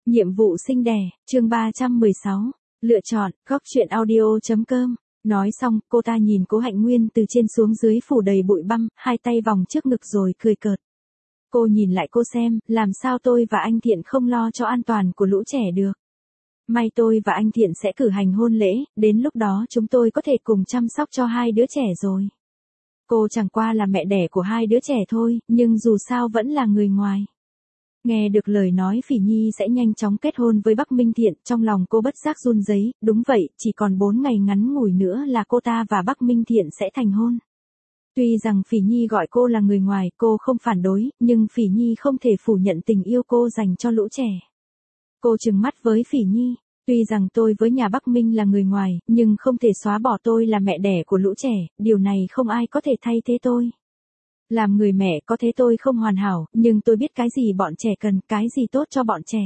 Nhiệm vụ sinh đẻ, chương 316. Lựa chọn, góc truyện audio.com. Nói xong, cô ta nhìn Cố Hạnh Nguyên từ trên xuống dưới phủ đầy bụi băm, hai tay vòng trước ngực rồi cười cợt. Cô nhìn lại cô xem, làm sao tôi và anh Thiện không lo cho an toàn của lũ trẻ được. May tôi và anh Thiện sẽ cử hành hôn lễ, đến lúc đó chúng tôi có thể cùng chăm sóc cho hai đứa trẻ rồi. Cô chẳng qua là mẹ đẻ của hai đứa trẻ thôi, nhưng dù sao vẫn là người ngoài. Nghe được lời nói Phỉ Nhi sẽ nhanh chóng kết hôn với Bắc Minh Thiện, trong lòng cô bất giác run rẩy. Đúng vậy, chỉ còn 4 ngày ngắn ngủi nữa là cô ta và Bắc Minh Thiện sẽ thành hôn. Tuy rằng Phỉ Nhi gọi cô là người ngoài, cô không phản đối, nhưng Phỉ Nhi không thể phủ nhận tình yêu cô dành cho lũ trẻ. Cô trừng mắt với Phỉ Nhi, tuy rằng tôi với nhà Bắc Minh là người ngoài, nhưng không thể xóa bỏ tôi là mẹ đẻ của lũ trẻ, điều này không ai có thể thay thế tôi. Làm người mẹ có thế tôi không hoàn hảo, nhưng tôi biết cái gì bọn trẻ cần, cái gì tốt cho bọn trẻ.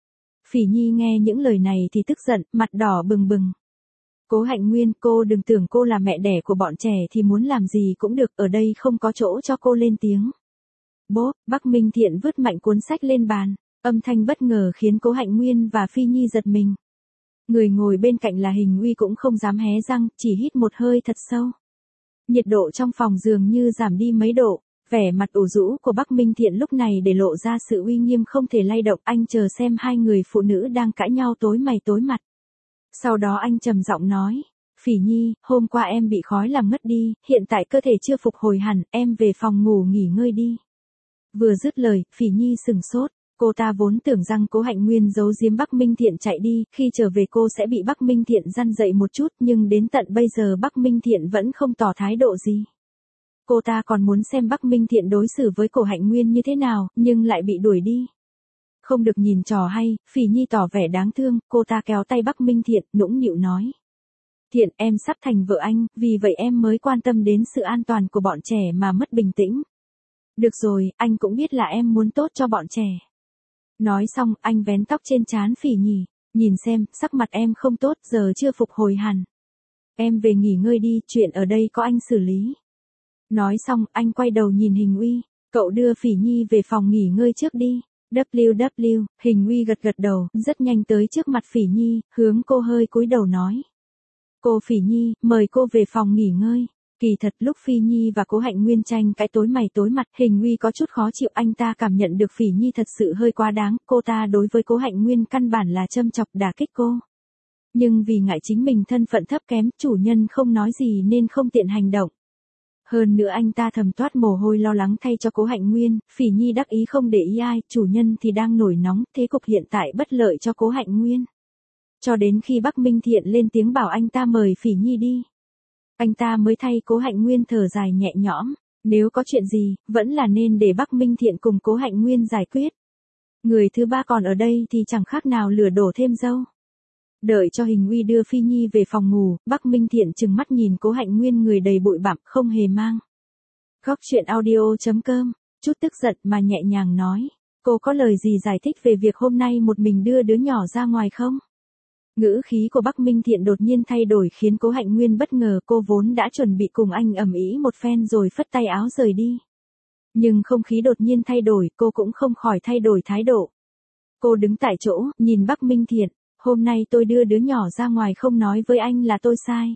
Phỉ Nhi nghe những lời này thì tức giận, mặt đỏ bừng bừng. Cố Hạnh Nguyên, cô đừng tưởng cô là mẹ đẻ của bọn trẻ thì muốn làm gì cũng được, ở đây không có chỗ cho cô lên tiếng. Bốp, Bắc Minh Thiện vứt mạnh cuốn sách lên bàn, âm thanh bất ngờ khiến Cố Hạnh Nguyên và Phi Nhi giật mình. Người ngồi bên cạnh là Hình Uy cũng không dám hé răng, chỉ hít một hơi thật sâu. Nhiệt độ trong phòng dường như giảm đi mấy độ, vẻ mặt ủ rũ của Bắc Minh Thiện lúc này để lộ ra sự uy nghiêm không thể lay động. Anh chờ xem hai người phụ nữ đang cãi nhau tối mày tối mặt. Sau đó anh trầm giọng nói, Phỉ Nhi, hôm qua em bị khói làm ngất đi, hiện tại cơ thể chưa phục hồi hẳn, em về phòng ngủ nghỉ ngơi đi. Vừa dứt lời, Phỉ Nhi sừng sốt. Cô ta vốn tưởng rằng Cố Hạnh Nguyên giấu giếm Bắc Minh Thiện chạy đi, khi trở về cô sẽ bị Bắc Minh Thiện răn dậy một chút, nhưng đến tận bây giờ Bắc Minh Thiện vẫn không tỏ thái độ gì. Cô ta còn muốn xem Bắc Minh Thiện đối xử với Cố Hạnh Nguyên như thế nào, nhưng lại bị đuổi đi. Không được nhìn trò hay, Phỉ Nhi tỏ vẻ đáng thương, cô ta kéo tay Bắc Minh Thiện, nũng nịu nói. Thiện, em sắp thành vợ anh, vì vậy em mới quan tâm đến sự an toàn của bọn trẻ mà mất bình tĩnh. Được rồi, anh cũng biết là em muốn tốt cho bọn trẻ. Nói xong, anh vén tóc trên trán Phỉ Nhi, nhìn xem, sắc mặt em không tốt, giờ chưa phục hồi hẳn. Em về nghỉ ngơi đi, chuyện ở đây có anh xử lý. Nói xong, anh quay đầu nhìn Hình Uy, cậu đưa Phỉ Nhi về phòng nghỉ ngơi trước đi. WW, Hình Uy gật gật đầu, rất nhanh tới trước mặt Phỉ Nhi, hướng cô hơi cúi đầu nói. Cô Phỉ Nhi, mời cô về phòng nghỉ ngơi. Kỳ thật lúc Phi Nhi và Cố Hạnh Nguyên tranh cãi tối mày tối mặt, Hình Uy có chút khó chịu, anh ta cảm nhận được Phỉ Nhi thật sự hơi quá đáng, cô ta đối với Cố Hạnh Nguyên căn bản là châm chọc đả kích cô. Nhưng vì ngại chính mình thân phận thấp kém, chủ nhân không nói gì nên không tiện hành động. Hơn nữa anh ta thầm toát mồ hôi lo lắng thay cho Cố Hạnh Nguyên, Phỉ Nhi đắc ý không để ý ai, chủ nhân thì đang nổi nóng, thế cục hiện tại bất lợi cho Cố Hạnh Nguyên. Cho đến khi Bắc Minh Thiện lên tiếng bảo anh ta mời Phỉ Nhi đi. Anh ta mới thay Cố Hạnh Nguyên thở dài nhẹ nhõm, nếu có chuyện gì, vẫn là nên để Bắc Minh Thiện cùng Cố Hạnh Nguyên giải quyết. Người thứ ba còn ở đây thì chẳng khác nào lửa đổ thêm dâu. Đợi cho Hình Uy đưa Phi Nhi về phòng ngủ, Bắc Minh Thiện trừng mắt nhìn Cố Hạnh Nguyên người đầy bụi bặm không hề mang. Góc truyện audio.com, chút tức giận mà nhẹ nhàng nói, cô có lời gì giải thích về việc hôm nay một mình đưa đứa nhỏ ra ngoài không? Ngữ khí của Bắc Minh Thiện đột nhiên thay đổi khiến Cố Hạnh Nguyên bất ngờ, cô vốn đã chuẩn bị cùng anh ầm ĩ một phen rồi phất tay áo rời đi. Nhưng không khí đột nhiên thay đổi, cô cũng không khỏi thay đổi thái độ. Cô đứng tại chỗ, nhìn Bắc Minh Thiện, hôm nay tôi đưa đứa nhỏ ra ngoài không nói với anh là tôi sai.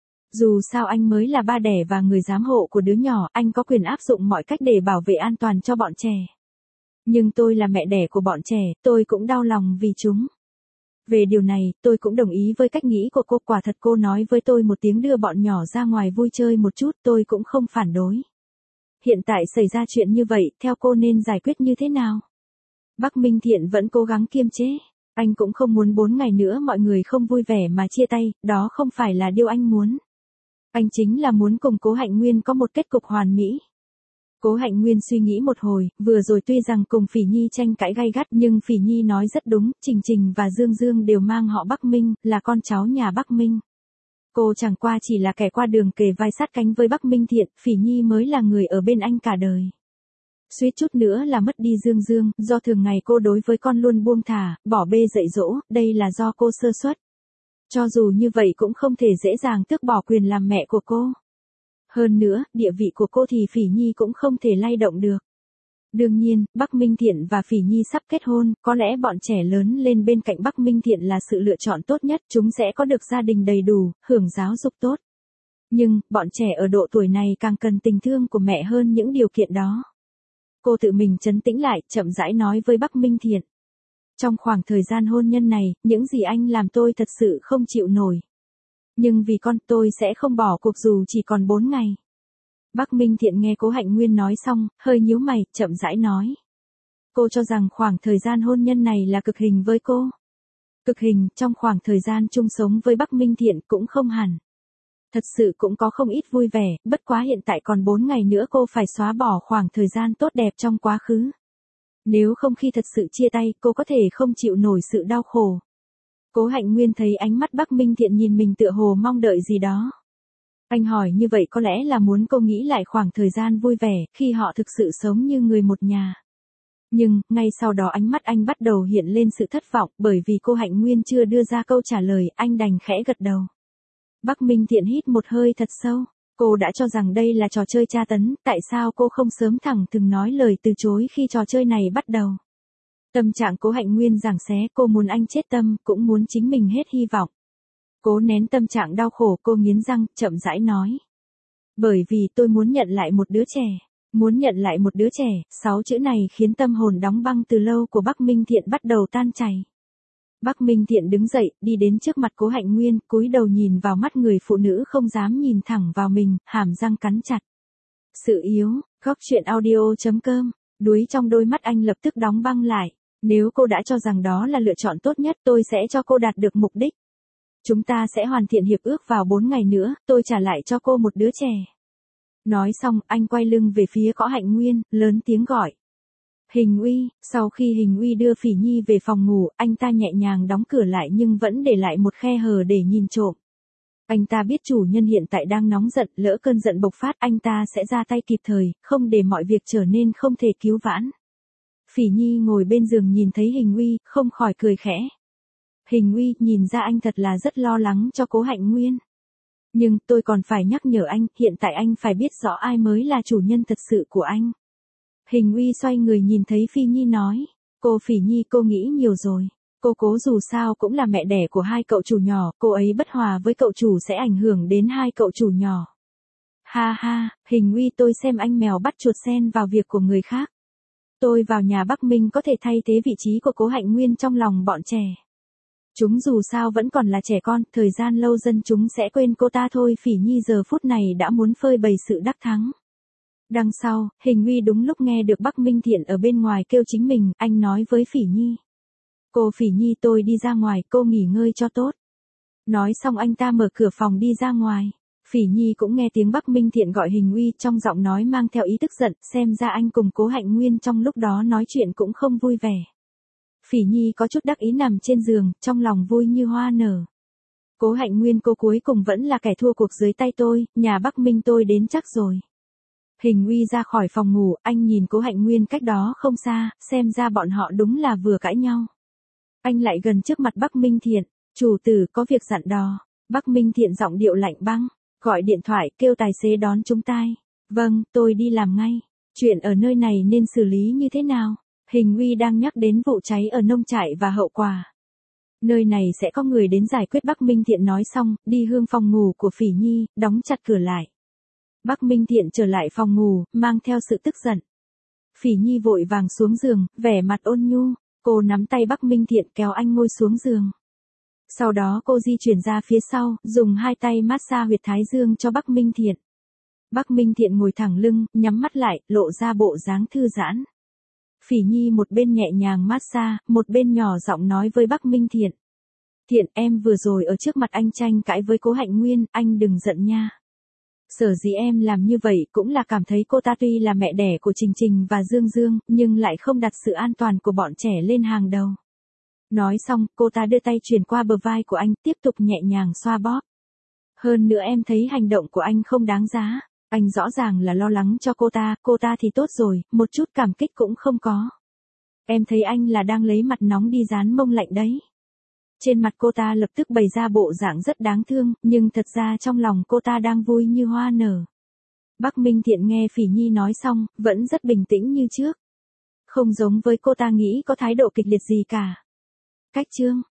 Dù sao anh mới là ba đẻ và người giám hộ của đứa nhỏ, anh có quyền áp dụng mọi cách để bảo vệ an toàn cho bọn trẻ. Nhưng tôi là mẹ đẻ của bọn trẻ, tôi cũng đau lòng vì chúng. Về điều này, tôi cũng đồng ý với cách nghĩ của cô, quả thật cô nói với tôi một tiếng đưa bọn nhỏ ra ngoài vui chơi một chút, tôi cũng không phản đối. Hiện tại xảy ra chuyện như vậy, theo cô nên giải quyết như thế nào? Bắc Minh Thiện vẫn cố gắng kiềm chế, anh cũng không muốn 4 ngày nữa mọi người không vui vẻ mà chia tay, đó không phải là điều anh muốn. Anh chính là muốn cùng Cố Hạnh Nguyên có một kết cục hoàn mỹ. Cố Hạnh Nguyên suy nghĩ một hồi, vừa rồi tuy rằng cùng Phỉ Nhi tranh cãi gay gắt nhưng Phỉ Nhi nói rất đúng, Trình Trình và Dương Dương đều mang họ Bắc Minh, là con cháu nhà Bắc Minh. Cô chẳng qua chỉ là kẻ qua đường kề vai sát cánh với Bắc Minh Thiện, Phỉ Nhi mới là người ở bên anh cả đời. Suýt chút nữa là mất đi Dương Dương, do thường ngày cô đối với con luôn buông thả, bỏ bê dạy dỗ, đây là do cô sơ suất. Cho dù như vậy cũng không thể dễ dàng tước bỏ quyền làm mẹ của cô. Hơn nữa, địa vị của cô thì Phỉ Nhi cũng không thể lay động được. Đương nhiên, Bắc Minh Thiện và Phỉ Nhi sắp kết hôn, có lẽ bọn trẻ lớn lên bên cạnh Bắc Minh Thiện là sự lựa chọn tốt nhất, chúng sẽ có được gia đình đầy đủ, hưởng giáo dục tốt. Nhưng, bọn trẻ ở độ tuổi này càng cần tình thương của mẹ hơn những điều kiện đó. Cô tự mình trấn tĩnh lại, chậm rãi nói với Bắc Minh Thiện. Trong khoảng thời gian hôn nhân này, những gì anh làm tôi thật sự không chịu nổi. Nhưng vì con tôi sẽ không bỏ cuộc dù chỉ còn 4 ngày. Bắc Minh Thiện nghe Cố Hạnh Nguyên nói xong, hơi nhíu mày, chậm rãi nói. Cô cho rằng khoảng thời gian hôn nhân này là cực hình với cô. Cực hình, trong khoảng thời gian chung sống với Bắc Minh Thiện cũng không hẳn. Thật sự cũng có không ít vui vẻ, bất quá hiện tại còn 4 ngày nữa cô phải xóa bỏ khoảng thời gian tốt đẹp trong quá khứ. Nếu không khi thật sự chia tay, cô có thể không chịu nổi sự đau khổ. Cố Hạnh Nguyên thấy ánh mắt Bắc Minh Thiện nhìn mình tựa hồ mong đợi gì đó. Anh hỏi như vậy có lẽ là muốn cô nghĩ lại khoảng thời gian vui vẻ, khi họ thực sự sống như người một nhà. Nhưng, ngay sau đó ánh mắt anh bắt đầu hiện lên sự thất vọng, bởi vì cô Hạnh Nguyên chưa đưa ra câu trả lời, anh đành khẽ gật đầu. Bắc Minh Thiện hít một hơi thật sâu. Cô đã cho rằng đây là trò chơi tra tấn, tại sao cô không sớm thẳng thừng nói lời từ chối khi trò chơi này bắt đầu. Tâm trạng Cố Hạnh Nguyên giằng xé, cô muốn anh chết tâm, cũng muốn chính mình hết hy vọng. Cố nén tâm trạng đau khổ, cô nghiến răng, chậm rãi nói. Bởi vì tôi muốn nhận lại một đứa trẻ. Muốn nhận lại một đứa trẻ, 6 chữ này khiến tâm hồn đóng băng từ lâu của Bắc Minh Thiện bắt đầu tan chảy. Bắc Minh Thiện đứng dậy, đi đến trước mặt Cố Hạnh Nguyên, cúi đầu nhìn vào mắt người phụ nữ không dám nhìn thẳng vào mình, hàm răng cắn chặt. Sự yếu, góc truyện audio.com, đuối trong đôi mắt anh lập tức đóng băng lại. Nếu cô đã cho rằng đó là lựa chọn tốt nhất, tôi sẽ cho cô đạt được mục đích. Chúng ta sẽ hoàn thiện hiệp ước vào 4 ngày nữa, tôi trả lại cho cô một đứa trẻ. Nói xong, anh quay lưng về phía Cố Hạnh Nguyên, lớn tiếng gọi. Hình Uy, sau khi Hình Uy đưa Phỉ Nhi về phòng ngủ, anh ta nhẹ nhàng đóng cửa lại nhưng vẫn để lại một khe hở để nhìn trộm. Anh ta biết chủ nhân hiện tại đang nóng giận, lỡ cơn giận bộc phát anh ta sẽ ra tay kịp thời, không để mọi việc trở nên không thể cứu vãn. Phỉ Nhi ngồi bên giường nhìn thấy Hình Uy, không khỏi cười khẽ. Hình Uy, nhìn ra anh thật là rất lo lắng cho Cố Hạnh Nguyên. Nhưng tôi còn phải nhắc nhở anh, hiện tại anh phải biết rõ ai mới là chủ nhân thật sự của anh. Hình Uy xoay người nhìn thấy Phi Nhi nói. Cô Phỉ Nhi, cô nghĩ nhiều rồi. Cô Cố dù sao cũng là mẹ đẻ của 2 cậu chủ nhỏ, cô ấy bất hòa với cậu chủ sẽ ảnh hưởng đến 2 cậu chủ nhỏ. Ha ha, Hình Uy, tôi xem anh mèo bắt chuột xen vào việc của người khác. Tôi vào nhà Bắc Minh có thể thay thế vị trí của Cố Hạnh Nguyên trong lòng bọn trẻ. Chúng dù sao vẫn còn là trẻ con, thời gian lâu dần chúng sẽ quên cô ta thôi. Phỉ Nhi giờ phút này đã muốn phơi bày sự đắc thắng. Đằng sau, Hình Uy đúng lúc nghe được Bắc Minh Thiện ở bên ngoài kêu chính mình, anh nói với Phỉ Nhi. Cô Phỉ Nhi, tôi đi ra ngoài, cô nghỉ ngơi cho tốt. Nói xong anh ta mở cửa phòng đi ra ngoài. Phỉ Nhi cũng nghe tiếng Bắc Minh Thiện gọi Hình Uy, trong giọng nói mang theo ý tức giận, xem ra anh cùng Cố Hạnh Nguyên trong lúc đó nói chuyện cũng không vui vẻ. Phỉ Nhi có chút đắc ý nằm trên giường, trong lòng vui như hoa nở. Cố Hạnh Nguyên, cô cuối cùng vẫn là kẻ thua cuộc dưới tay tôi, nhà Bắc Minh tôi đến chắc rồi. Hình Uy ra khỏi phòng ngủ, anh nhìn Cố Hạnh Nguyên cách đó không xa, xem ra bọn họ đúng là vừa cãi nhau. Anh lại gần trước mặt Bắc Minh Thiện, chủ tử có việc dặn dò. Bắc Minh Thiện giọng điệu lạnh băng, gọi điện thoại kêu tài xế đón chúng ta. Vâng, tôi đi làm ngay. Chuyện ở nơi này nên xử lý như thế nào? Hình Uy đang nhắc đến vụ cháy ở nông trại và hậu quả. Nơi này sẽ có người đến giải quyết. Bắc Minh Thiện nói xong, đi hướng phòng ngủ của Phỉ Nhi, đóng chặt cửa lại. Bắc Minh Thiện trở lại phòng ngủ, mang theo sự tức giận. Phỉ Nhi vội vàng xuống giường, vẻ mặt ôn nhu, cô nắm tay Bắc Minh Thiện kéo anh ngồi xuống giường. Sau đó cô di chuyển ra phía sau, dùng 2 tay massage huyệt thái dương cho Bắc Minh Thiện. Bắc Minh Thiện ngồi thẳng lưng, nhắm mắt lại, lộ ra bộ dáng thư giãn. Phỉ Nhi một bên nhẹ nhàng massage, một bên nhỏ giọng nói với Bắc Minh Thiện. Thiện, em vừa rồi ở trước mặt anh tranh cãi với Cố Hạnh Nguyên, anh đừng giận nha. Sở dĩ em làm như vậy cũng là cảm thấy cô ta tuy là mẹ đẻ của Trình Trình và Dương Dương, nhưng lại không đặt sự an toàn của bọn trẻ lên hàng đầu. Nói xong, cô ta đưa tay truyền qua bờ vai của anh, tiếp tục nhẹ nhàng xoa bóp. Hơn nữa em thấy hành động của anh không đáng giá. Anh rõ ràng là lo lắng cho cô ta thì tốt rồi, một chút cảm kích cũng không có. Em thấy anh là đang lấy mặt nóng đi dán mông lạnh đấy. Trên mặt cô ta lập tức bày ra bộ dạng rất đáng thương, nhưng thật ra trong lòng cô ta đang vui như hoa nở. Bắc Minh Thiện nghe Phỉ Nhi nói xong, vẫn rất bình tĩnh như trước. không giống với cô ta nghĩ có thái độ kịch liệt gì cả. Cách Trương